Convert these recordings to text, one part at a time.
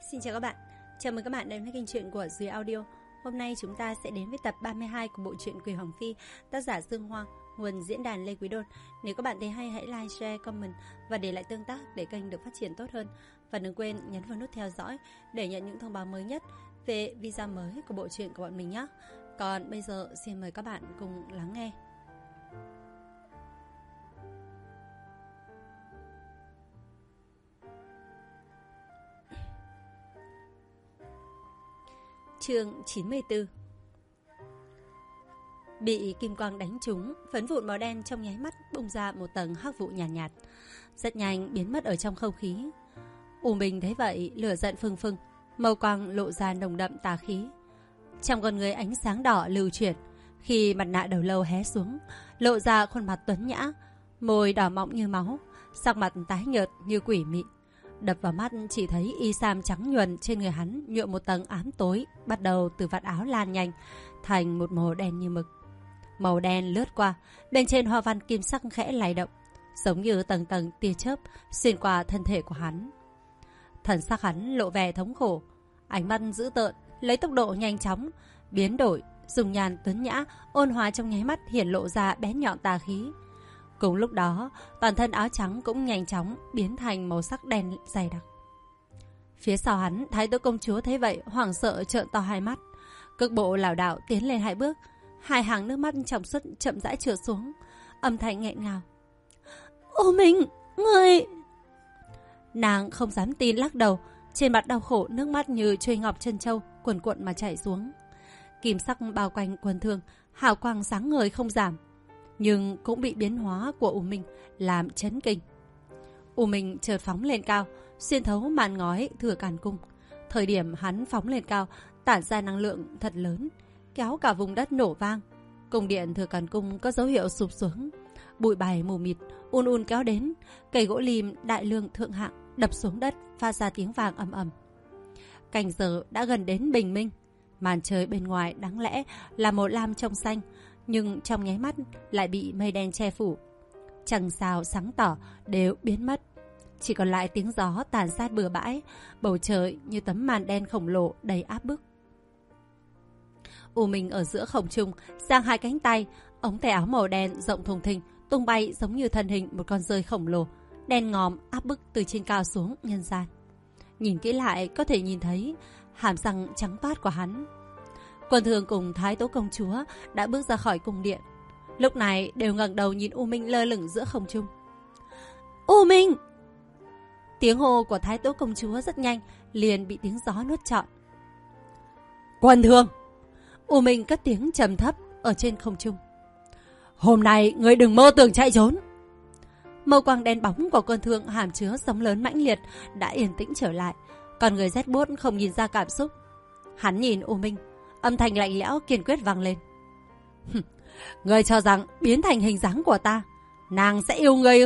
Xin chào các bạn, chào mừng các bạn đến với kênh truyện của Duy Audio. Hôm nay chúng ta sẽ đến với tập 32 của bộ truyện Quỷ Hoàng Phi, tác giả Dương Hoang, nguồn diễn đàn Lê Quý Đôn. Nếu các bạn thấy hay hãy like, share, comment và để lại tương tác để kênh được phát triển tốt hơn. Và đừng quên nhấn vào nút theo dõi để nhận những thông báo mới nhất về video mới của bộ truyện của bọn mình nhé. Còn bây giờ xin mời các bạn cùng lắng nghe. Chương 94. Bị kim quang đánh trúng, phấn vụn màu đen trong nháy mắt bung ra một tầng hắc vụ nhàn nhạt, rất nhanh biến mất ở trong không khí. U Minh thấy vậy, lửa giận phừng phừng, màu quang lộ ra nồng đậm tà khí. Trong con người ánh sáng đỏ lưu chuyển, khi mặt nạ đầu lâu hé xuống, lộ ra khuôn mặt tuấn nhã, môi đỏ mọng như máu, sắc mặt tái nhợt như quỷ mị. Đập vào mắt chỉ thấy y sam trắng nhuần trên người hắn nhuộm một tầng ám tối, bắt đầu từ vạt áo lan nhanh thành một màu đen như mực. Màu đen lướt qua, bên trên hoa văn kim sắc khẽ lay động, giống như tầng tầng tia chớp xuyên qua thân thể của hắn. Thần sắc hắn lộ vẻ thống khổ, ánh mắt dữ tợn, lấy tốc độ nhanh chóng biến đổi, dùng nhàn tuấn nhã ôn hòa trong nháy mắt hiển lộ ra bén nhọn tà khí. Cùng lúc đó, toàn thân áo trắng cũng nhanh chóng biến thành màu sắc đen dày đặc. Phía sau hắn, Thái tử công chúa thấy vậy hoảng sợ trợn to hai mắt, cước bộ lảo đảo tiến lên hai bước, hai hàng nước mắt trong suốt chậm rãi trượt xuống, âm thanh nghẹn ngào. "Ô Minh, ngươi..." Nàng không dám tin lắc đầu, trên mặt đau khổ nước mắt như chuôi ngọc chân châu cuồn cuộn mà chảy xuống. Kim sắc bao quanh quần thương, hào quang sáng ngời không giảm, nhưng cũng bị biến hóa của U Minh làm chấn kinh. U Minh chợt phóng lên cao, xuyên thấu màn ngói thừa càn cung. Thời điểm hắn phóng lên cao, tản ra năng lượng thật lớn, kéo cả vùng đất nổ vang. Cung điện thừa càn cung có dấu hiệu sụp xuống, bụi bày mù mịt un kéo đến, cây gỗ lim đại lương thượng hạng đập xuống đất phát ra tiếng vang ầm ầm. Cảnh giờ đã gần đến bình minh, màn trời bên ngoài đáng lẽ là màu lam trong xanh, nhưng trong nháy mắt lại bị mây đen che phủ. Trăng sao sáng tỏ đều biến mất, chỉ còn lại tiếng gió tàn sát bừa bãi, bầu trời như tấm màn đen khổng lồ đầy áp bức. U Minh ở giữa không trung, giang hai cánh tay, ống tay áo màu đen rộng thùng thình tung bay giống như thân hình một con rơi khổng lồ, đen ngòm áp bức từ trên cao xuống nhân gian. Nhìn kỹ lại có thể nhìn thấy hàm răng trắng toát của hắn. Quân thường cùng Thái tố công chúa đã bước ra khỏi cung điện, lúc này đều ngẩng đầu nhìn U Minh lơ lửng giữa không trung. "U Minh!" Tiếng hô của Thái tố công chúa rất nhanh liền bị tiếng gió nuốt trọn. "Quân thường!" U Minh cất tiếng trầm thấp ở trên không trung. "Hôm nay ngươi đừng mơ tưởng chạy trốn." Màu quang đen bóng của Quân thường hàm chứa sóng lớn mãnh liệt đã yên tĩnh trở lại, còn người rét buốt không nhìn ra cảm xúc. Hắn nhìn U Minh, âm thanh lạnh lẽo kiên quyết vang lên. "Ngươi cho rằng biến thành hình dáng của ta, nàng sẽ yêu ngươi ư?"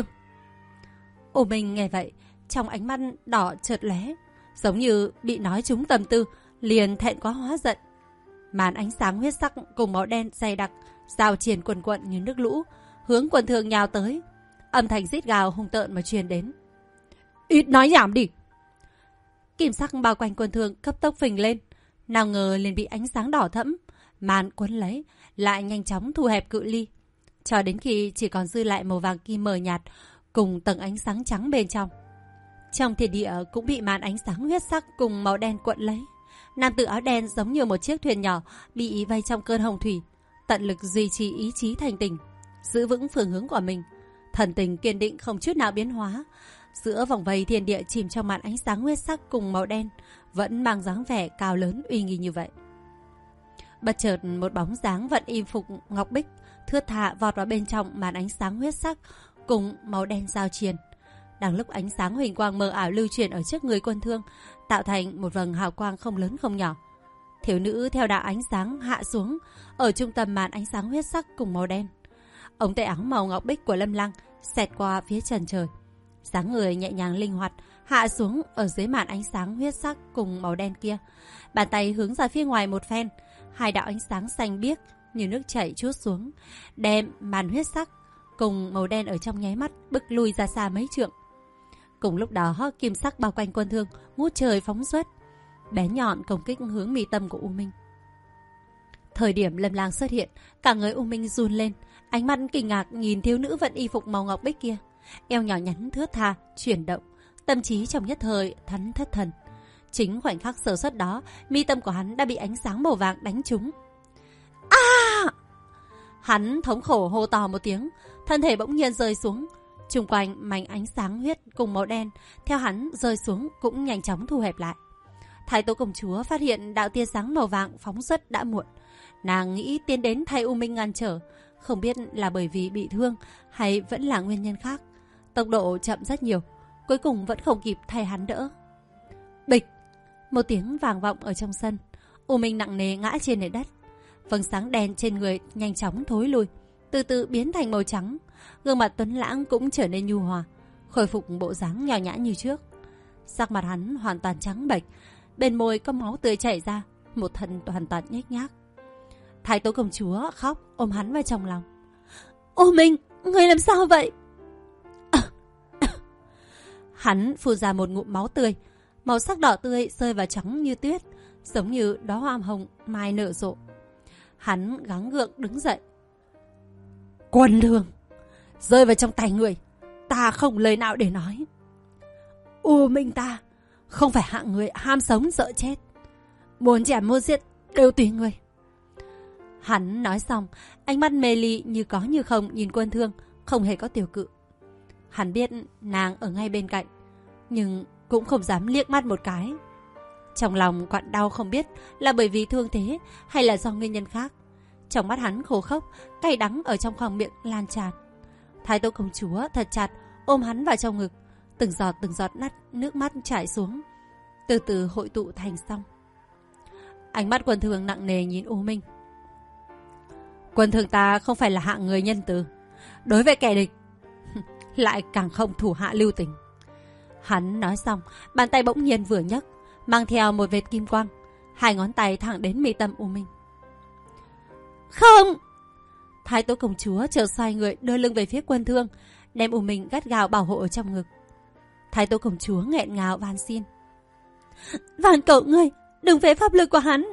U Minh nghe vậy, trong ánh mắt đỏ chợt lóe, giống như bị nói trúng tâm tư, liền thẹn quá hóa giận. Màn ánh sáng huyết sắc cùng máu đen dày đặc giao triển quần quận như nước lũ, hướng Quân thường nhào tới. Âm thanh rít gào hung tợn mà truyền đến. "Ít nói nhảm đi!" Kim sắc bao quanh Quân thường cấp tốc phình lên, nào ngờ liền bị ánh sáng đỏ thẫm màn cuốn lấy, lại nhanh chóng thu hẹp cự ly, cho đến khi chỉ còn dư lại màu vàng kim mờ nhạt cùng tầng ánh sáng trắng bên trong. Trong thiên địa cũng bị màn ánh sáng huyết sắc cùng màu đen cuộn lấy. Nam tử áo đen giống như một chiếc thuyền nhỏ bị vây trong cơn hồng thủy, tận lực duy trì ý chí thành tỉnh, giữ vững phương hướng của mình, thần tình kiên định không chút nào biến hóa. Giữa vòng vây thiên địa chìm trong màn ánh sáng huyết sắc cùng màu đen, vẫn mang dáng vẻ cao lớn uy nghi như vậy. Bất chợt một bóng dáng vận y phục ngọc bích thướt tha vọt vào bên trong màn ánh sáng huyết sắc cùng màu đen giao triền. Đang lúc ánh sáng huỳnh quang mờ ảo lưu truyền ở trước người Quân thương, tạo thành một vầng hào quang không lớn không nhỏ. Thiếu nữ theo đạo ánh sáng hạ xuống ở trung tâm màn ánh sáng huyết sắc cùng màu đen. Ống tay áo màu ngọc bích của Lâm Lăng xẹt qua phía trần trời, dáng người nhẹ nhàng linh hoạt hạ xuống ở dưới màn ánh sáng huyết sắc cùng màu đen kia. Bàn tay hướng ra phía ngoài một phen, hai đạo ánh sáng xanh biếc như nước chảy trút xuống, đem màn huyết sắc cùng màu đen ở trong nháy mắt bức lui ra xa mấy trượng. Cùng lúc đó kim sắc bao quanh Quân thương ngút trời phóng xuất, bé nhọn công kích hướng mi tâm của U Minh. Thời điểm Lâm Lang xuất hiện, cả người U Minh run lên, ánh mắt kinh ngạc nhìn thiếu nữ vận y phục màu ngọc bích kia, eo nhỏ nhắn thướt tha, chuyển động, tâm trí trong nhất thời thẫn thất thần. Chính khoảnh khắc sơ suất đó, mi tâm của hắn đã bị ánh sáng màu vàng đánh trúng. Hắn thống khổ hô to một tiếng, thân thể bỗng nhiên rơi xuống. Xung quanh mảnh ánh sáng huyết cùng màu đen theo hắn rơi xuống cũng nhanh chóng thu hẹp lại. Thái tố công chúa phát hiện đạo tia sáng màu vàng phóng xuất đã muộn. Nàng nghĩ tiến đến thay U Minh ngăn trở, không biết là bởi vì bị thương hay vẫn là nguyên nhân khác. Tốc độ chậm rất nhiều, cuối cùng vẫn không kịp thay hắn đỡ. Bịch! Một tiếng vang vọng ở trong sân. U Minh nặng nề ngã trên nền đất. Vầng sáng đen trên người nhanh chóng thối lui, từ từ biến thành màu trắng. Gương mặt tuấn lãng cũng trở nên nhu hòa, khôi phục bộ dáng nho nhã như trước. Sắc mặt hắn hoàn toàn trắng bệch, bên môi có máu tươi chảy ra, một thân hoàn toàn nhếch nhác. Thái tố công chúa khóc ôm hắn vào trong lòng. Ô Minh, ngươi làm sao vậy? Hắn phun ra một ngụm máu tươi, màu sắc đỏ tươi rơi vào trắng như tuyết, giống như đóa hoa hồng mai nở rộ. Hắn gắng gượng đứng dậy. Quân lương rơi vào trong tay người, ta không lời nào để nói. U Minh ta không phải hạng người ham sống sợ chết, muốn chém muốn giết đều tùy người. Hắn nói xong, ánh mắt mê ly như có như không nhìn Quân Thương, không hề có tiểu cự. Hắn biết nàng ở ngay bên cạnh, nhưng cũng không dám liếc mắt một cái. Trong lòng quặn đau không biết là bởi vì thương thế hay là do nguyên nhân khác. Trong mắt hắn khô khốc, cay đắng ở trong khoang miệng lan tràn. Thái tố công chúa thật chặt ôm hắn vào trong ngực, từng giọt nước mắt chảy xuống, từ từ hội tụ thành sông. Ánh mắt Quân Thương nặng nề nhìn U Minh. Quân Thương ta không phải là hạng người nhân từ, đối với kẻ địch lại càng không thủ hạ lưu tình. Hắn nói xong, bàn tay bỗng nhiên vừa nhấc, mang theo một vệt kim quang, hai ngón tay thẳng đến mi tâm U Minh. Không! Thái tố công chúa chợt xoay người đưa lưng về phía Quân Thương, đem U Minh gắt gao bảo hộ ở trong ngực. Thái tố công chúa nghẹn ngào van xin. Van cầu ngươi, đừng phế pháp lực của hắn.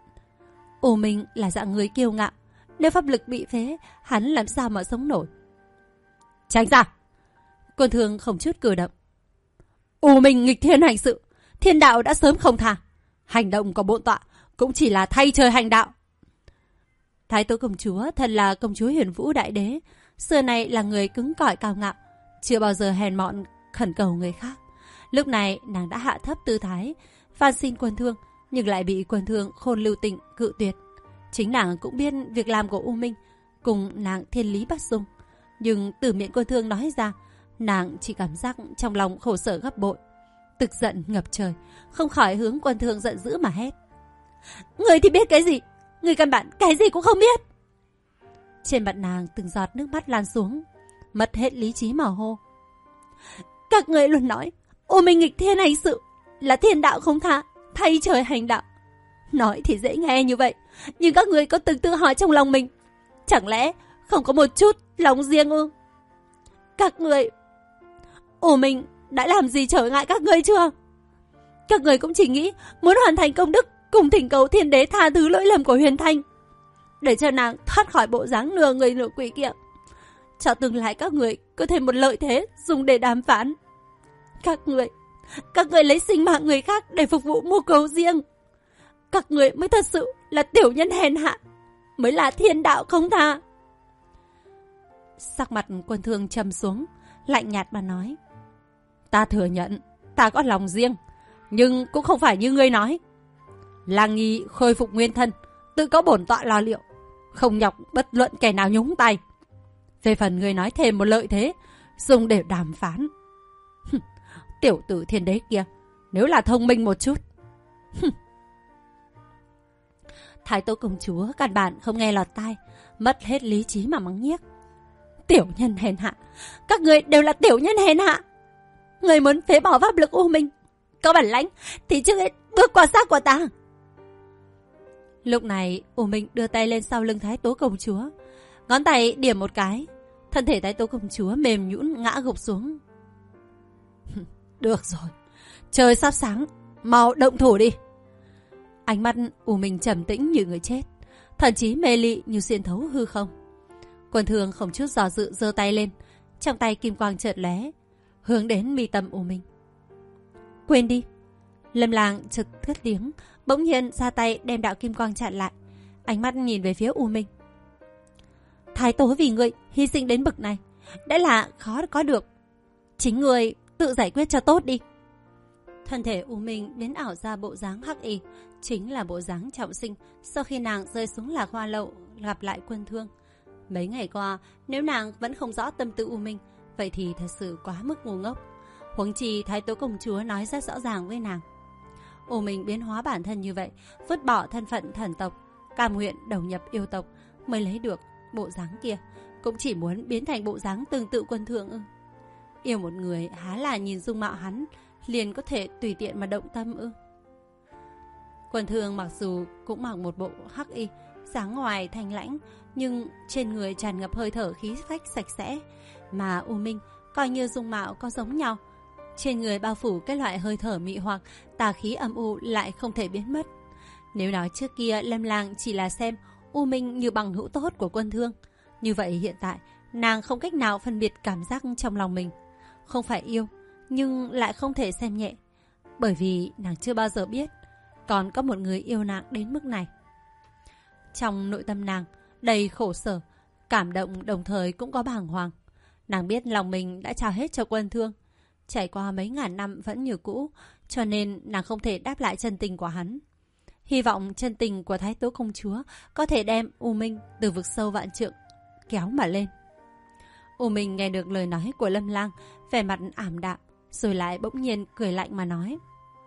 U Minh là dạng người kiêu ngạo, nếu pháp lực bị phế, hắn làm sao mà sống nổi. Tránh ra! Quân Thương không chút cử động. U Minh nghịch thiên hành sự, thiên đạo đã sớm không tha. Hành động của bổn tọa cũng chỉ là thay trời hành đạo. Thái tố công chúa thật là công chúa Huyền Vũ Đại Đế, xưa nay là người cứng cỏi cao ngạo, chưa bao giờ hèn mọn khẩn cầu người khác. Lúc này nàng đã hạ thấp tư thái, van xin Quân Thương, nhưng lại bị Quân Thương khôn lưu tình cự tuyệt. Chính nàng cũng biết việc làm của U Minh cùng nàng thiên lý bất dung, nhưng từ miệng Quân Thương nói ra, nàng chỉ cảm giác trong lòng khổ sở gấp bội, tức giận ngập trời, không khỏi hướng Quân Thương giận dữ mà hét. Người thì biết cái gì? Người căn bản cái gì cũng không biết. Trên mặt nàng từng giọt nước mắt lan xuống, mất hết lý trí mà hô. Các người luôn nói U Minh nghịch thiên hành sự, là thiên đạo không tha, thay trời hành đạo. Nói thì dễ nghe như vậy, nhưng các người có từng tự hỏi trong lòng mình, chẳng lẽ không có một chút lòng riêng ư? Các người, U Minh đã làm gì trở ngại các người chưa? Các người cũng chỉ nghĩ muốn hoàn thành công đức cùng thỉnh cầu thiên đế tha thứ lỗi lầm của Huyền Thanh, để cho nàng thoát khỏi bộ dáng nửa người nửa quỷ kia, cho tương lai các người có thêm một lợi thế dùng để đàm phán. Các người lấy sinh mạng người khác để phục vụ mưu cầu riêng. Các người mới thật sự là tiểu nhân hèn hạ, mới là thiên đạo không tha. Sắc mặt Quân Thương trầm xuống, lạnh nhạt mà nói. Ta thừa nhận, ta có lòng riêng, nhưng cũng không phải như ngươi nói. Lang Nhi khôi phục nguyên thân, tự có bổn tọa lo liệu, không nhọc bất luận kẻ nào nhúng tay. Về phần ngươi nói thêm một lợi thế dùng để đàm phán, tiểu tử thiên đế kia nếu là thông minh một chút. Thái tố công chúa căn bản không nghe lọt tai, mất hết lý trí mà mắng nhiếc. Tiểu nhân hèn hạ, các người đều là tiểu nhân hèn hạ. Người muốn phế bỏ pháp lực U Minh, có bản lãnh thì trước hết bước qua xác của ta. Lúc này U Minh đưa tay lên sau lưng Thái tố công chúa, ngón tay điểm một cái, thân thể Thái tố công chúa mềm nhũn ngã gục xuống. Được rồi, trời sắp sáng, mau động thủ đi. Ánh mắt U Minh trầm tĩnh như người chết, thần trí mê lị như xuyên thấu hư không. Quân Thương không chút do dự giơ tay lên, trong tay kim quang chợt lóe, hướng đến mi tâm U Minh. Quên đi. Lâm Lang chợt cất tiếng, bỗng nhiên ra tay đem đạo kim quang chặn lại, ánh mắt nhìn về phía U Minh. Thái tố vì ngươi hy sinh đến bậc này, đã là khó có được. Chính ngươi tự giải quyết cho tốt đi. Thân thể U Minh biến ảo ra bộ dáng hắc y, chính là bộ dáng trọng sinh sau khi nàng rơi xuống Lạc Hoa Lậu gặp lại Quân Thương. Mấy ngày qua, nếu nàng vẫn không rõ tâm tư U Minh, vậy thì thật sự quá mức ngu ngốc. Huống chi Thái tố công chúa nói rất rõ ràng với nàng. U Minh biến hóa bản thân như vậy, vứt bỏ thân phận thần tộc, cam nguyện đầu nhập yêu tộc mới lấy được bộ dáng kia, cũng chỉ muốn biến thành bộ dáng tương tự Quân Thương ư? Yêu một người há là nhìn dung mạo hắn liền có thể tùy tiện mà động tâm ư? Quân Thương mặc dù cũng mặc một bộ hắc y, dáng ngoài thanh lãnh, nhưng trên người tràn ngập hơi thở khí phách sạch sẽ, mà U Minh coi như dung mạo có giống nhau, trên người bao phủ cái loại hơi thở mị hoặc, tà khí âm u lại không thể biến mất. Nếu nói trước kia Lâm Lang chỉ là xem U Minh như bằng hữu tốt của Quân Thương, như vậy hiện tại nàng không cách nào phân biệt cảm giác trong lòng mình. Không phải yêu, nhưng lại không thể xem nhẹ, bởi vì nàng chưa bao giờ biết còn có một người yêu nàng đến mức này. Trong nội tâm nàng đầy khổ sở, cảm động, đồng thời cũng có bàng hoàng. Nàng biết lòng mình đã trao hết cho Quân Thương, trải qua mấy ngàn năm vẫn như cũ, cho nên nàng không thể đáp lại chân tình của hắn. Hy vọng chân tình của Thái tố công chúa có thể đem U Minh từ vực sâu vạn trượng kéo mà lên. U Minh nghe được lời nói của Lâm Lang, vẻ mặt ảm đạm, rồi lại bỗng nhiên cười lạnh mà nói: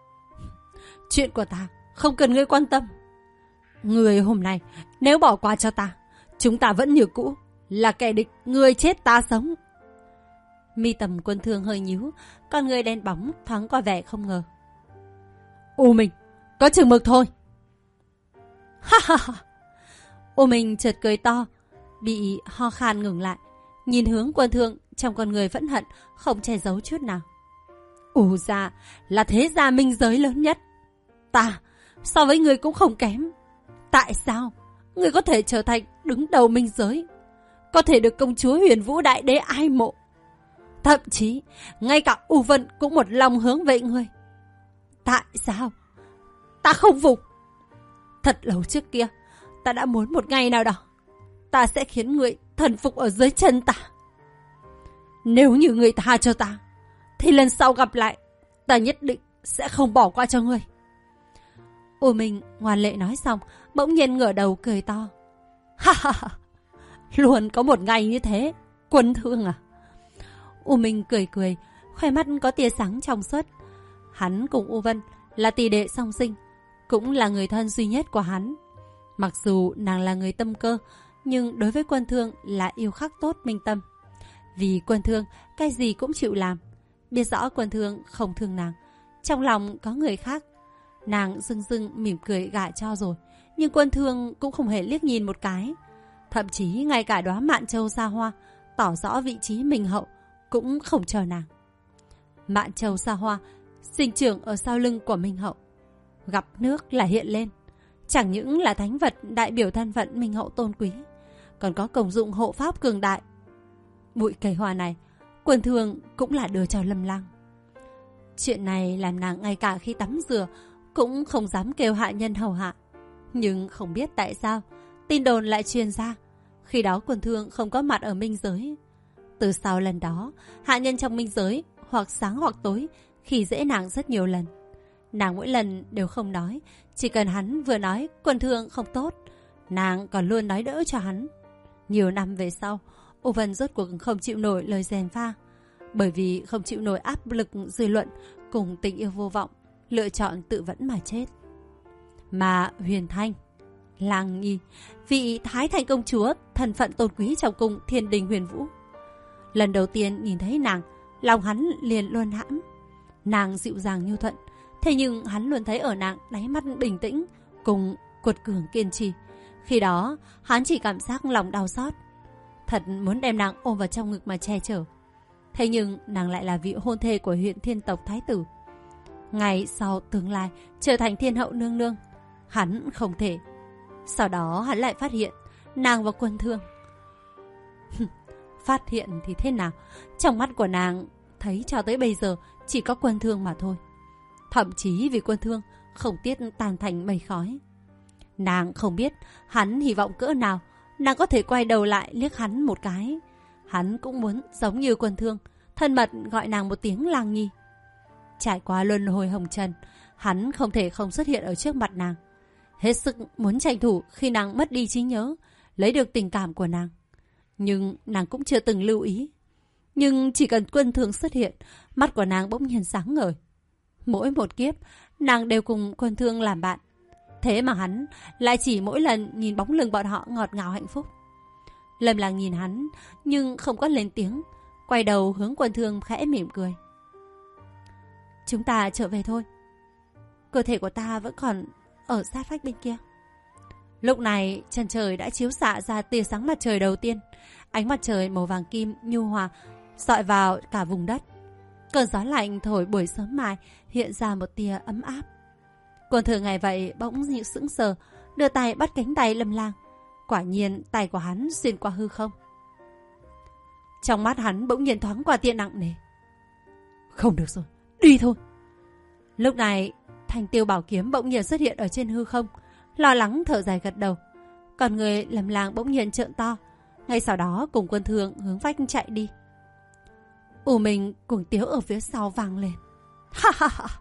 Chuyện của ta không cần ngươi quan tâm. Người hôm nay nếu bỏ qua cho ta, chúng ta vẫn như cũ là kẻ địch, ngươi chết ta sống. Mi tầm Quân Thương hơi nhíu, con người đen bóng thoáng qua vẻ không ngờ. U Minh, có chừng mực thôi. Ha ha ha. U Minh chợt cười to, bị ho khan ngừng lại, nhìn hướng Quân Thương, trong con người phẫn hận không che giấu chút nào. U gia là thế gia minh giới lớn nhất, ta so với ngươi cũng không kém. Tại sao ngươi có thể trở thành đứng đầu minh giới, có thể được công chúa Huyền Vũ Đại Đế ai mộ, thậm chí ngay cả U Vân cũng một lòng hướng về ngươi? Tại sao ta không phục? Thật lâu trước kia ta đã muốn một ngày nào đó ta sẽ khiến ngươi thần phục ở dưới chân ta. Nếu như ngươi tha cho ta, thì lần sau gặp lại ta nhất định sẽ không bỏ qua cho ngươi. U Minh ngoan lệ nói xong, bỗng nhiên ngửa đầu cười to. Ha ha ha, luôn có một ngày như thế, Quân Thương à. U Minh cười cười, khoe mắt có tia sáng trong suốt. Hắn cùng U Vân là tỷ đệ song sinh, cũng là người thân duy nhất của hắn. Mặc dù nàng là người tâm cơ, nhưng đối với Quân Thương là yêu khắc tốt minh tâm. Vì Quân Thương cái gì cũng chịu làm, biết rõ Quân Thương không thương nàng, trong lòng có người khác. Nàng dưng dưng mỉm cười gả cho rồi, nhưng Quân Thương cũng không hề liếc nhìn một cái. Thậm chí ngay cả đóa mạn châu xa hoa tỏ rõ vị trí minh hậu cũng không chờ nàng. Mạn châu xa hoa sinh trưởng ở sau lưng của minh hậu, gặp nước là hiện lên, chẳng những là thánh vật đại biểu thân phận minh hậu tôn quý, còn có công dụng hộ pháp cường đại. Bụi cây hoa này Quân Thương cũng là đưa cho Lâm Lang. Chuyện này làm nàng ngay cả khi tắm rửa cũng không dám kêu hạ nhân hầu hạ. Nhưng không biết tại sao tin đồn lại truyền ra khi đó Quân Thương không có mặt ở minh giới. Từ sau lần đó, hạ nhân trong minh giới hoặc sáng hoặc tối khi dễ nàng rất nhiều lần. Nàng mỗi lần đều không nói, chỉ cần hắn vừa nói Quân Thương không tốt, nàng còn luôn nói đỡ cho hắn. Nhiều năm về sau, U Vân rốt cuộc không chịu nổi lời gièm pha, bởi vì không chịu nổi áp lực dư luận cùng tình yêu vô vọng, lựa chọn tự vẫn mà chết. Mà Huyền Thanh, Lang Nhi, vị Thái Thành công chúa, thân phận tôn quý trong cung Thiên Đình Huyền Vũ, lần đầu tiên nhìn thấy nàng, lòng hắn liền luôn hãm. Nàng dịu dàng nhu thuận, thế nhưng hắn luôn thấy ở nàng đáy mắt bình tĩnh cùng cuột cường kiên trì. Khi đó hắn chỉ cảm giác lòng đau xót, thật muốn đem nàng ôm vào trong ngực mà che chở. Thế nhưng nàng lại là vị hôn thê của huyện thiên tộc thái tử, ngày sau tương lai trở thành thiên hậu nương nương. Hắn không thể. Sau đó hắn lại phát hiện nàng và Quân Thương. Phát hiện thì thế nào? Trong mắt của nàng thấy cho tới bây giờ chỉ có Quân Thương mà thôi. Thậm chí vì Quân Thương không tiếc tan thành mây khói. Nàng không biết hắn hy vọng cỡ nào. Nàng có thể quay đầu lại liếc hắn một cái. Hắn cũng muốn giống như Quân Thương, thân mật gọi nàng một tiếng Lang Nhi. Trải qua luân hồi hồng trần, hắn không thể không xuất hiện ở trước mặt nàng. Hết sức muốn tranh thủ khi nàng mất đi trí nhớ, lấy được tình cảm của nàng. Nhưng nàng cũng chưa từng lưu ý. Nhưng chỉ cần Quân Thương xuất hiện, mắt của nàng bỗng nhiên sáng ngời. Mỗi một kiếp, nàng đều cùng Quân Thương làm bạn. Thế mà hắn lại chỉ mỗi lần nhìn bóng lưng bọn họ ngọt ngào hạnh phúc. Lâm Lang nhìn hắn nhưng không có lên tiếng, quay đầu hướng Quân Thương khẽ mỉm cười. Chúng ta trở về thôi. Cơ thể của ta vẫn còn ở sát vách bên kia. Lúc này chân trời đã chiếu xạ ra tia sáng mặt trời đầu tiên. Ánh mặt trời màu vàng kim nhu hòa dọi vào cả vùng đất. Cơn gió lạnh thổi buổi sớm mai hiện ra một tia ấm áp. Quân Thương ngày vậy bỗng dịu sững sờ, đưa tay bắt cánh tay Lâm Lang. Quả nhiên tay của hắn xuyên qua hư không. Trong mắt hắn bỗng nhiên thoáng qua tia nặng nề. Không được rồi, đi thôi. Lúc này thanh tiêu bảo kiếm bỗng nhiên xuất hiện ở trên hư không, lo lắng thở dài gật đầu. Còn người Lâm Lang bỗng nhiên trợn to, ngay sau đó cùng Quân Thương hướng vách chạy đi. U Minh cùng Tiếu ở phía sau vang lên. Ha ha ha.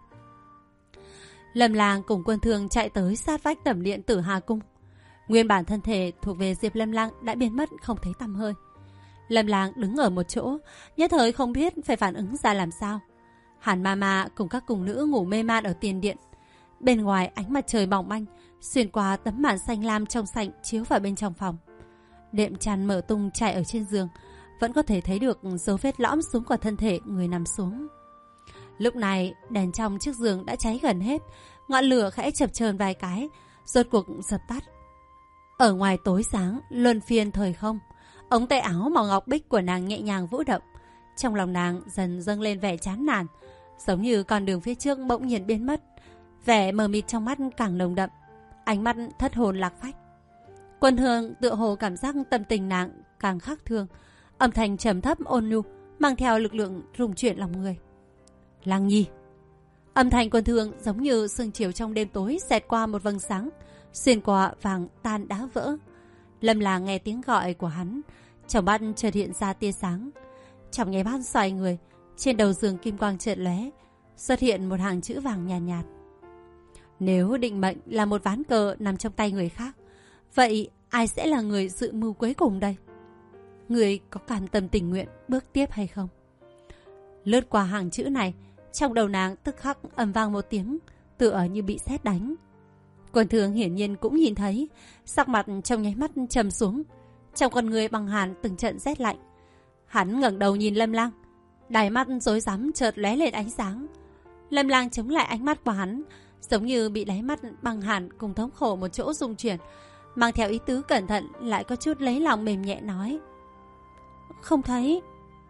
Lâm Lang cùng Quân Thương chạy tới sát vách tẩm điện Tử Hà Cung. Nguyên bản thân thể thuộc về Diệp Lâm Lang đã biến mất không thấy tăm hơi. Lâm Lang đứng ở một chỗ, nhất thời không biết phải phản ứng ra làm sao. Hàn Mama cùng các cung nữ ngủ mê man ở tiền điện. Bên ngoài ánh mặt trời mỏng manh xuyên qua tấm màn xanh lam trong sảnh chiếu vào bên trong phòng. Đệm chăn mở tung trải ở trên giường, vẫn có thể thấy được dấu vết lõm xuống của thân thể người nằm xuống. Lúc này đèn trong chiếc giường đã cháy gần hết, ngọn lửa khẽ chập chờn vài cái, rốt cuộc dập tắt. Ở ngoài tối sáng luân phiên thời không, ống tay áo màu ngọc bích của nàng nhẹ nhàng vũ động. Trong lòng nàng dần dâng lên vẻ chán nản, giống như con đường phía trước bỗng nhiên biến mất. Vẻ mờ mịt trong mắt càng nồng đậm, ánh mắt thất hồn lạc phách. Quân Thương tựa hồ cảm giác tâm tình nàng càng khác thường, âm thanh trầm thấp ôn nhu mang theo lực lượng rung chuyển lòng người. Lang Nhi. Âm thanh Quân Thương giống như sương chiều trong đêm tối xẹt qua một vầng sáng, xuyên qua vàng tan đá vỡ. Lâm Lang nghe tiếng gọi của hắn, trong mắt chợt hiện ra tia sáng. Trong nháy mắt xoay người, trên đầu giường kim quang chợt lóe, xuất hiện một hàng chữ vàng nhàn nhạt. Nếu định mệnh là một ván cờ nằm trong tay người khác, vậy ai sẽ là người dự mưu cuối cùng đây? Người có cam tâm tình nguyện bước tiếp hay không? Lướt qua hàng chữ này, trong đầu nàng tức khắc ầm vang một tiếng, tựa như bị sét đánh. Quân Thương hiển nhiên cũng nhìn thấy, sắc mặt trong nháy mắt trầm xuống, trong con người băng hàn từng trận rét lạnh. Hắn ngẩng đầu nhìn Lâm Lang, đáy mắt rối rắm chợt lóe lên ánh sáng. Lâm Lang chống lại ánh mắt của hắn, giống như bị đáy mắt băng hàn cùng thống khổ một chỗ rung chuyển, mang theo ý tứ cẩn thận lại có chút lấy lòng mềm nhẹ nói: Không thấy.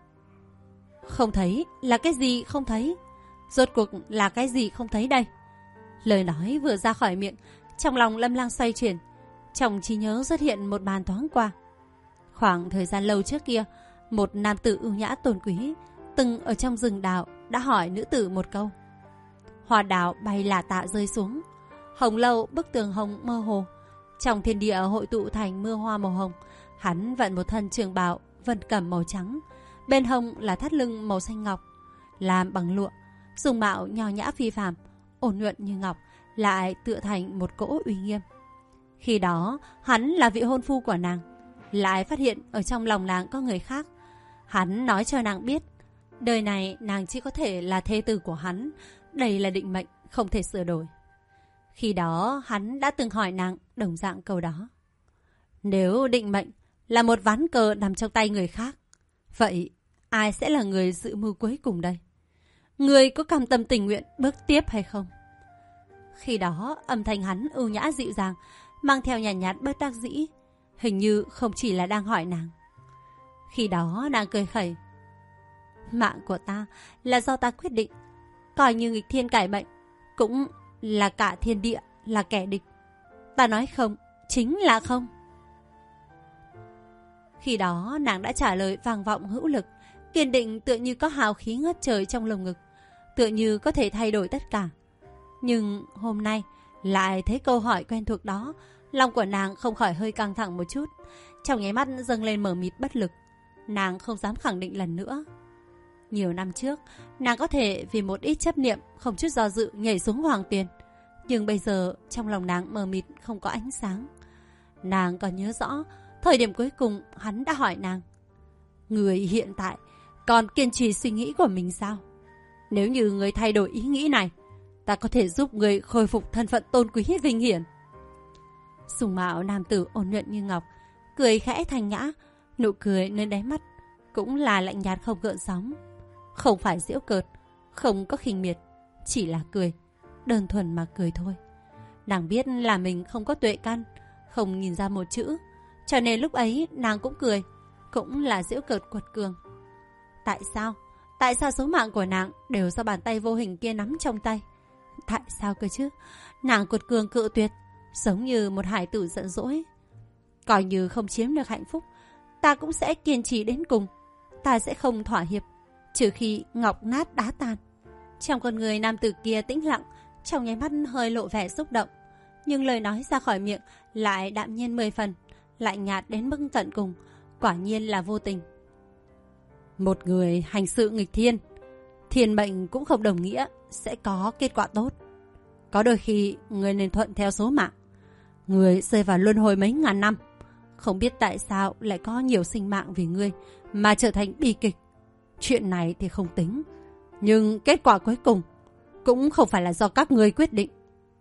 Không thấy là cái gì không thấy? Rốt cuộc là cái gì không thấy đây? Lời nói vừa ra khỏi miệng, trong lòng Lâm Lang xoay chuyển, trong trí nhớ xuất hiện một màn thoáng qua. Khoảng thời gian lâu trước kia, một nam tử ưu nhã tôn quý từng ở trong rừng đào đã hỏi nữ tử một câu. Hoa đào bay lả tả rơi xuống, hồng lâu bức tường hồng mơ hồ, trong thiên địa hội tụ thành mưa hoa màu hồng. Hắn vận một thân trường bào vân cẩm màu trắng, bên hông là thắt lưng màu xanh ngọc, làm bằng lụa, dùng mạo nho nhã phi phàm, ổn nhuận như ngọc, lại tựa thành một cỗ uy nghiêm. Khi đó hắn là vị hôn phu của nàng, lại phát hiện ở trong lòng nàng có người khác. Hắn nói cho nàng biết, đời này nàng chỉ có thể là thê tử của hắn, đây là định mệnh không thể sửa đổi. Khi đó hắn đã từng hỏi nàng đồng dạng câu đó. Nếu định mệnh là một ván cờ nằm trong tay người khác, vậy ai sẽ là người dự mưu cuối cùng đây? Người có cam tâm tình nguyện bước tiếp hay không? Khi đó âm thanh hắn ưu nhã dịu dàng, mang theo nhàn nhạt bất đắc dĩ, hình như không chỉ là đang hỏi nàng. Khi đó nàng cười khẩy. Mạng của ta là do ta quyết định, coi như nghịch thiên cải mệnh, cũng là cả thiên địa là kẻ địch. Ta nói không, chính là không. Khi đó nàng đã trả lời vang vọng hữu lực, kiên định tựa như có hào khí ngất trời trong lồng ngực, tựa như có thể thay đổi tất cả. Nhưng hôm nay lại thấy câu hỏi quen thuộc đó, lòng của nàng không khỏi hơi căng thẳng một chút, trong nháy mắt dâng lên mờ mịt bất lực. Nàng không dám khẳng định lần nữa. Nhiều năm trước, nàng có thể vì một ít chấp niệm không chút do dự nhảy xuống hoàng tuyền, nhưng bây giờ trong lòng nàng mờ mịt không có ánh sáng. Nàng còn nhớ rõ thời điểm cuối cùng hắn đã hỏi nàng: người hiện tại còn kiên trì suy nghĩ của mình sao? Nếu như người thay đổi ý nghĩ này, ta có thể giúp người khôi phục thân phận tôn quý vinh hiển. Sùng mạo nam tử ôn nhuận như ngọc, cười khẽ thanh nhã, nụ cười nơi đáy mắt cũng là lạnh nhạt không gợn sóng. Không phải giễu cợt, không có khinh miệt, chỉ là cười, đơn thuần mà cười thôi. Nàng biết là mình không có tuệ căn, không nhìn ra một chữ, cho nên lúc ấy nàng cũng cười, cũng là giễu cợt quật cường. Tại sao? Tại sao số mạng của nàng đều do bàn tay vô hình kia nắm trong tay? Tại sao cơ chứ? Nàng quật cường cự tuyệt, giống như một hải tử giận dỗi. Coi như không chiếm được hạnh phúc, ta cũng sẽ kiên trì đến cùng. Ta sẽ không thỏa hiệp, trừ khi ngọc nát đá tan. Trong con người nam tử kia tĩnh lặng, trong nháy mắt hơi lộ vẻ xúc động, nhưng lời nói ra khỏi miệng lại đạm nhiên 10 phần, lạnh nhạt đến mức tận cùng, quả nhiên là vô tình. Một người hành sự nghịch thiên, thiên mệnh cũng không đồng nghĩa sẽ có kết quả tốt. Có đôi khi người nên thuận theo số mạng. Người rơi vào luân hồi mấy ngàn năm, không biết tại sao lại có nhiều sinh mạng vì ngươi mà trở thành bi kịch. Chuyện này thì không tính, nhưng kết quả cuối cùng cũng không phải là do các ngươi quyết định.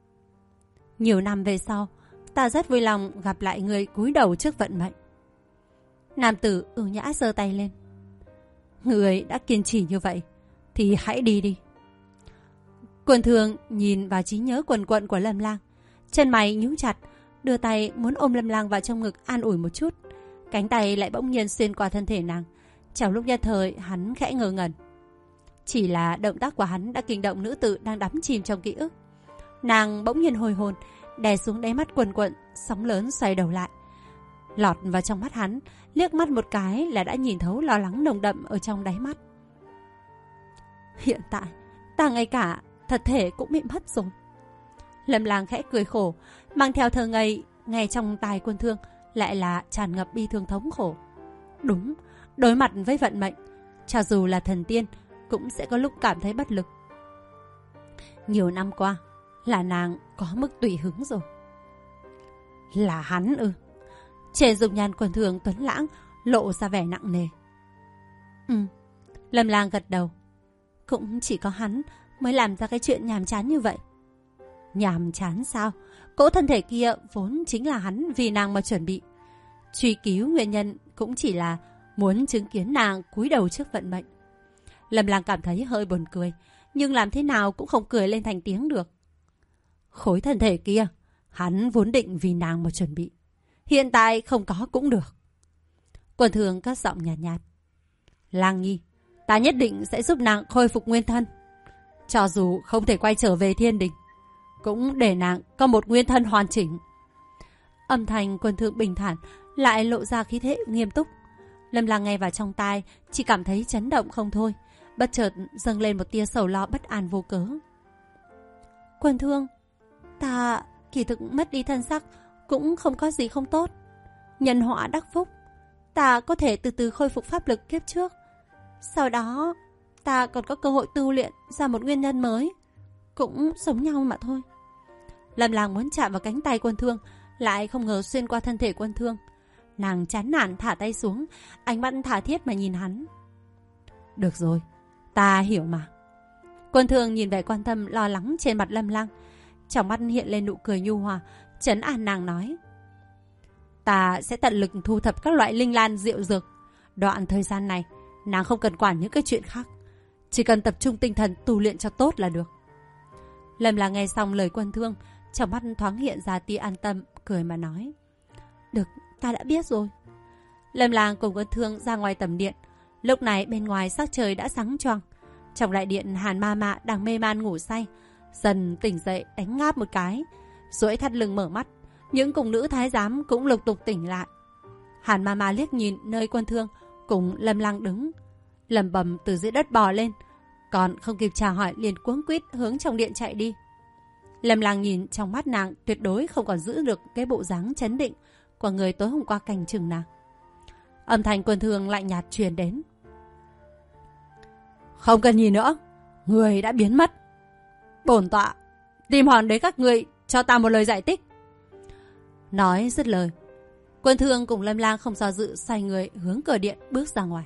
Nhiều năm về sau, ta rất vui lòng gặp lại ngươi cúi đầu trước vận mệnh. Nam tử ưu nhã giơ tay lên. Người đã kiên trì như vậy thì hãy đi đi. Quần thường nhìn vào trí nhớ quần quận của Lâm Lang, chân mày nhíu chặt, đưa tay muốn ôm Lâm Lang vào trong ngực an ủi một chút. Cánh tay lại bỗng nhiên xuyên qua thân thể nàng. Trong lúc nhất thời hắn khẽ ngơ ngẩn. Chỉ là động tác của hắn đã kinh động nữ tử đang đắm chìm trong ký ức. Nàng bỗng nhiên hồi hồn, đè xuống đáy mắt quần quận, sóng lớn xoay đầu lại, lọt vào trong mắt hắn, liếc mắt một cái là đã nhìn thấu lo lắng nồng đậm ở trong đáy mắt. Hiện tại ta ngay cả thật thể cũng bị mất rồi. Lâm Lang khẽ cười khổ, mang theo thơ ngây, nghe trong tai Quân Thương lại là tràn ngập bi thương thống khổ. Đúng, đối mặt với vận mệnh, cho dù là thần tiên cũng sẽ có lúc cảm thấy bất lực. Nhiều năm qua là nàng có mức tùy hứng rồi. Là hắn ư? Trên dung nhan Quân Thương tuấn lãng lộ ra vẻ nặng nề. Lâm Lang gật đầu. Cũng chỉ có hắn mới làm ra cái chuyện nhàm chán như vậy. Nhàm chán sao? Cỗ thân thể kia vốn chính là hắn vì nàng mà chuẩn bị. Truy cứu nguyên nhân cũng chỉ là muốn chứng kiến nàng cúi đầu trước vận mệnh. Lâm Lang cảm thấy hơi buồn cười, nhưng làm thế nào cũng không cười lên thành tiếng được. Khối thân thể kia hắn vốn định vì nàng mà chuẩn bị, hiện tại không có cũng được. Quần Thường cất giọng nhạt nhạt. Lang nhi, ta nhất định sẽ giúp nàng khôi phục nguyên thân. Cho dù không thể quay trở về thiên đình, cũng để nàng có một nguyên thân hoàn chỉnh. Âm thanh Quần Thường bình thản lại lộ ra khí thế nghiêm túc. Lâm Lang nghe vào trong tai chỉ cảm thấy chấn động không thôi, bất chợt dâng lên một tia sầu lo bất an vô cớ. Quần Thương, ta kỳ thực mất đi thân sắc cũng không có gì không tốt. Nhân họa đắc phúc, ta có thể từ từ khôi phục pháp lực kiếp trước. Sau đó ta còn có cơ hội tu luyện ra một nguyên nhân mới, cũng giống nhau mà thôi. Lâm Lang muốn chạm vào cánh tay Quân Thương, lại không ngờ xuyên qua thân thể Quân Thương. Nàng chán nản thả tay xuống, ánh mắt tha thiết mà nhìn hắn. Được rồi, ta hiểu mà. Quân Thương nhìn vẻ quan tâm lo lắng trên mặt Lâm Lang, trong mắt hiện lên nụ cười nhu hòa, trấn an nàng nói. Ta sẽ tận lực thu thập các loại linh lan diệu dược. Đoạn thời gian này nàng không cần quản những cái chuyện khác, chỉ cần tập trung tinh thần tu luyện cho tốt là được. Lâm Lang nghe xong lời Quân Thương, trong mắt thoáng hiện ra tia an tâm, cười mà nói. Được, ta đã biết rồi. Lâm Lang cùng Quân Thương ra ngoài tầm điện. Lúc này bên ngoài sắc trời đã sáng choang. Trong đại điện, Hàn Ma Mạ đang mê man ngủ say, dần tỉnh dậy đánh ngáp một cái, duỗi thắt lưng mở mắt, những cung nữ thái giám cũng lục tục tỉnh lại. Hàn Mama liếc nhìn nơi Quân Thương cùng Lâm Lang đứng, lẩm bẩm từ dưới đất bò lên, còn không kịp chào hỏi liền cuống quýt hướng trong điện chạy đi. Lâm Lang nhìn trong mắt nàng tuyệt đối không còn giữ được cái bộ dáng chấn định của người tối hôm qua canh chừng nàng. Âm thanh Quân Thương lạnh nhạt truyền đến. Không cần nhìn nữa, người đã biến mất. Bổn tọa tìm hòn đế các ngươi cho ta một lời giải thích. Nói dứt lời, Quân Thương cùng Lâm Lang không do dự xoay người hướng cửa điện bước ra ngoài.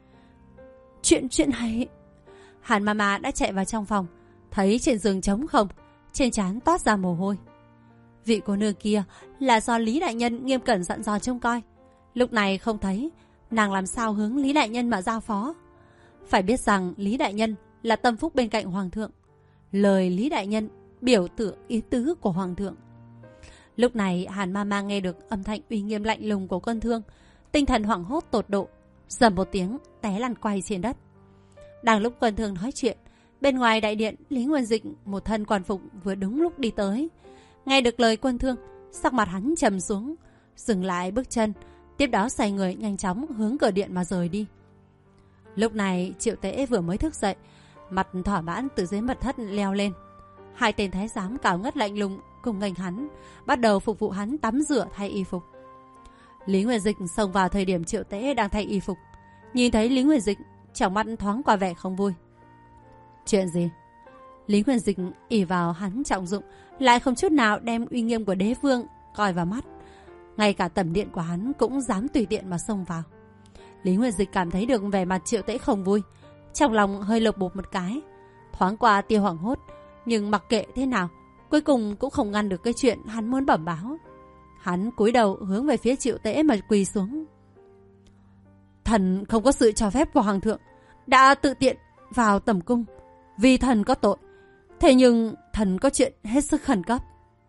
Chuyện hay. Hàn Mama đã chạy vào trong phòng, thấy trên giường trống không, trên trán toát ra mồ hôi. Vị cô nương kia là do Lý đại nhân nghiêm cẩn dặn dò trông coi, lúc này không thấy, nàng làm sao hướng Lý đại nhân mà giao phó. Phải biết rằng Lý đại nhân là tâm phúc bên cạnh hoàng thượng, lời Lý đại nhân biểu tượng ý tứ của hoàng thượng. Lúc này Hàn Mama nghe được âm thanh uy nghiêm lạnh lùng của Quân Thương, tinh thần hoảng hốt tột độ, rầm một tiếng té lăn quay trên đất. Đang lúc Quân Thương nói chuyện, bên ngoài đại điện, Lý Nguyên Dịch một thân quan phục vừa đúng lúc đi tới. Nghe được lời Quân Thương, sắc mặt hắn trầm xuống, dừng lại bước chân, tiếp đó xoay người nhanh chóng hướng cửa điện mà rời đi. Lúc này Triệu Tế vừa mới thức dậy, mặt thỏa mãn từ dưới mật thất leo lên. Hai tên thái giám cao ngất lạnh lùng cùng nghênh hắn, bắt đầu phục vụ hắn tắm rửa thay y phục. Lý Nguyên Dịch xông vào thời điểm Triệu Tế đang thay y phục, nhìn thấy Lý Nguyên Dịch, trong mắt thoáng qua vẻ không vui. Chuyện gì? Lý Nguyên Dịch ỷ vào hắn trọng dụng, lại không chút nào đem uy nghiêm của đế vương coi vào mắt. Ngay cả tẩm điện của hắn cũng dám tùy tiện mà xông vào. Lý Nguyên Dịch cảm thấy được vẻ mặt Triệu Tế không vui, trong lòng hơi lộc bộp một cái, thoáng qua tia hoảng hốt, nhưng mặc kệ thế nào, cuối cùng cũng không ngăn được cái chuyện hắn muốn bẩm báo. Hắn cúi đầu hướng về phía Triệu Tế mà quỳ xuống. Thần không có sự cho phép của hoàng thượng, đã tự tiện vào tẩm cung, vì thần có tội. Thế nhưng thần có chuyện hết sức khẩn cấp.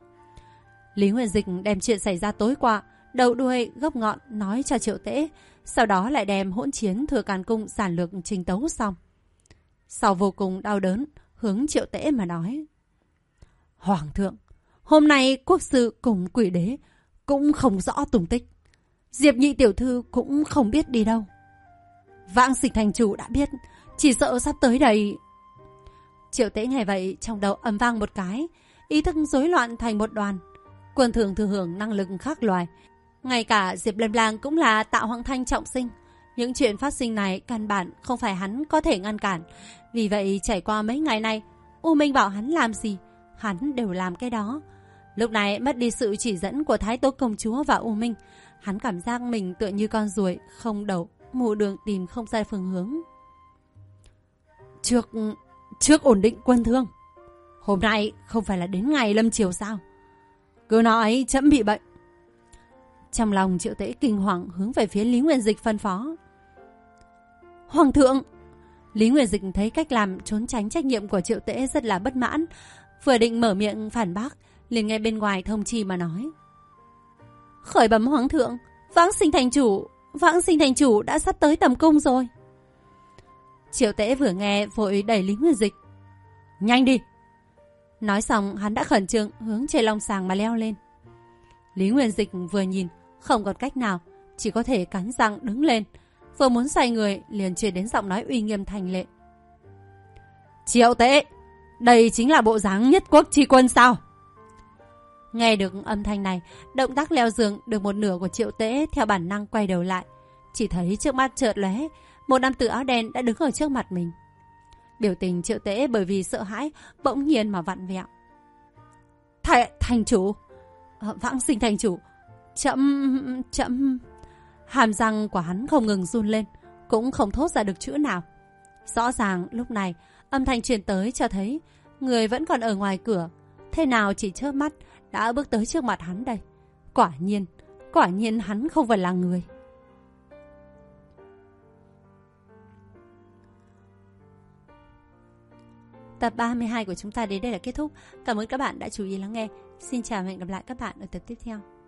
Lý Nguyên Dịch đem chuyện xảy ra tối qua, đầu đuôi gốc ngọn nói cho Triệu Tế, sau đó lại đem hỗn chiến Thừa Càn Cung giản lược trình tấu xong. Sau vô cùng đau đớn, hướng Triệu Tế mà nói. Hoàng thượng, hôm nay quốc sư cùng quỷ đế cũng không rõ tung tích. Diệp nhị tiểu thư cũng không biết đi đâu. Vãng Sinh thành chủ đã biết, chỉ sợ sắp tới đây. Triệu Tế nghe vậy trong đầu ầm vang một cái, ý thức rối loạn thành một đoàn. Quân Thường thừa hưởng năng lực khác loài, ngay cả Diệp Lâm Lang cũng là tạo hoàng thanh trọng sinh. Những chuyện phát sinh này căn bản không phải hắn có thể ngăn cản. Vì vậy trải qua mấy ngày nay, U Minh bảo hắn làm gì, hắn đều làm cái đó. Lúc này mất đi sự chỉ dẫn của Thái Tố công chúa và U Minh, hắn cảm giác mình tựa như con ruồi không đầu, mù đường tìm không ra phương hướng. Trước ổn định quân thương. Hôm nay không phải là đến ngày lâm chiều sao? Cứ nói chấm bị bệnh. Trong lòng Triệu Tế kinh hoàng hướng về phía Lý Nguyên Dịch phân phó. Hoàng thượng! Lý Nguyên Dịch thấy cách làm trốn tránh trách nhiệm của Triệu Tế rất là bất mãn, vừa định mở miệng phản bác, liền nghe bên ngoài thông chi mà nói. Khởi bẩm hoàng thượng, Vãng Sinh thành chủ đã sắp tới tầm cung rồi. Triệu Tế vừa nghe vội đẩy Lý Nguyên Dịch. Nhanh đi! Nói xong hắn đã khẩn trương hướng trên long sàng mà leo lên. Lý Nguyên Dịch vừa nhìn không còn cách nào, chỉ có thể cắn răng đứng lên, vừa muốn xoay người liền truyền đến giọng nói uy nghiêm thành lệ. Triệu Tế, đây chính là bộ dáng nhất quốc tri quân sao? Nghe được âm thanh này, động tác leo giường được một nửa của Triệu Tế theo bản năng quay đầu lại, chỉ thấy trước mắt chợt lóe, một nam tử áo đen đã đứng ở trước mặt mình. Biểu tình Triệu Tế bởi vì sợ hãi bỗng nhiên mà vặn vẹo. Thành chủ, Vãng Sinh thành chủ, chậm. Hàm răng của hắn không ngừng run lên, cũng không thốt ra được chữ nào. Rõ ràng lúc này âm thanh truyền tới cho thấy người vẫn còn ở ngoài cửa, thế nào chỉ chớp mắt đã bước tới trước mặt hắn đây. Quả nhiên hắn không phải là người. Tập 32 của chúng ta đến đây là kết thúc. Cảm ơn các bạn đã chú ý lắng nghe. Xin chào và hẹn gặp lại các bạn ở tập tiếp theo.